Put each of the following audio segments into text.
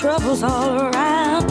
Troubles all around.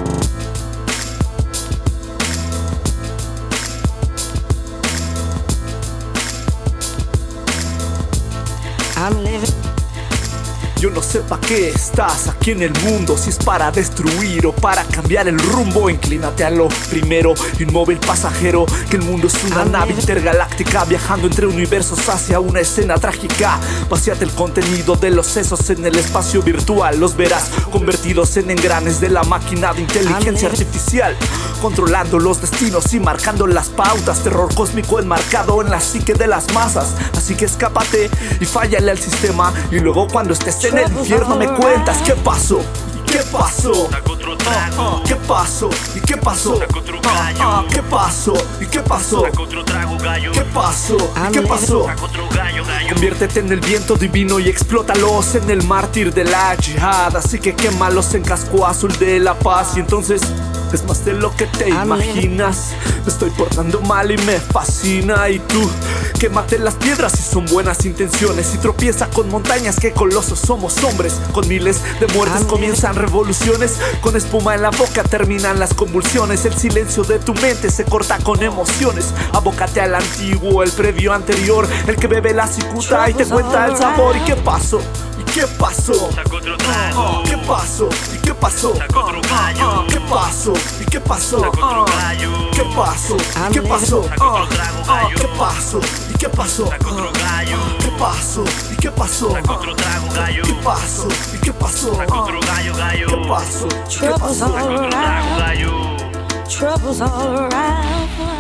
I'm living. Yo no sé pa' qué estás aquí en el mundo, si es para destruir o para cambiar el rumbo. Inclínate a lo primero, inmóvil pasajero, que el mundo es una nave intergaláctica viajando entre universos hacia una escena trágica. Vacíate el contenido de los sesos en el espacio virtual, los verás convertidos en engranes de la máquina de inteligencia artificial, controlando los destinos y marcando las pautas. Terror cósmico enmarcado en la psique de las masas. Así que escápate y fállale al sistema, y luego cuando estés en el infierno me cuentas qué pasó. ¿Qué pasó? ¿Qué pasó? ¿Y qué pasó? ¿Qué pasó? ¿Y qué pasó? ¿Qué pasó? ¿Y qué pasó? Conviértete en el viento divino y explótalos en el mártir de la yihad. Así que quémalos en casco azul de la paz. Y entonces es más de lo que te imaginas. Me estoy portando mal y me fascina. Y tú, quémate las piedras si son buenas intenciones, y tropieza con montañas, que colosos somos hombres. Con miles de muertes comienzan revoluciones, con espuma en la boca terminan las convulsiones. El silencio de tu mente se corta con emociones. Abócate al antiguo, el previo anterior, el que bebe la cicuta y te cuenta el sabor. ¿Y qué pasó? ¿Y qué pasó? ¿Qué pasó? ¿Y qué pasó? ¿Qué pasó? ¿Y qué pasó? ¿Qué pasó? ¿Y qué pasó? ¿Qué pasó? ¿Y qué pasó? ¿Qué pasó? ¿Y qué pasó? ¿Qué pasó? ¿Y qué pasó? ¿Qué pasó? Troubles all around. Troubles all around.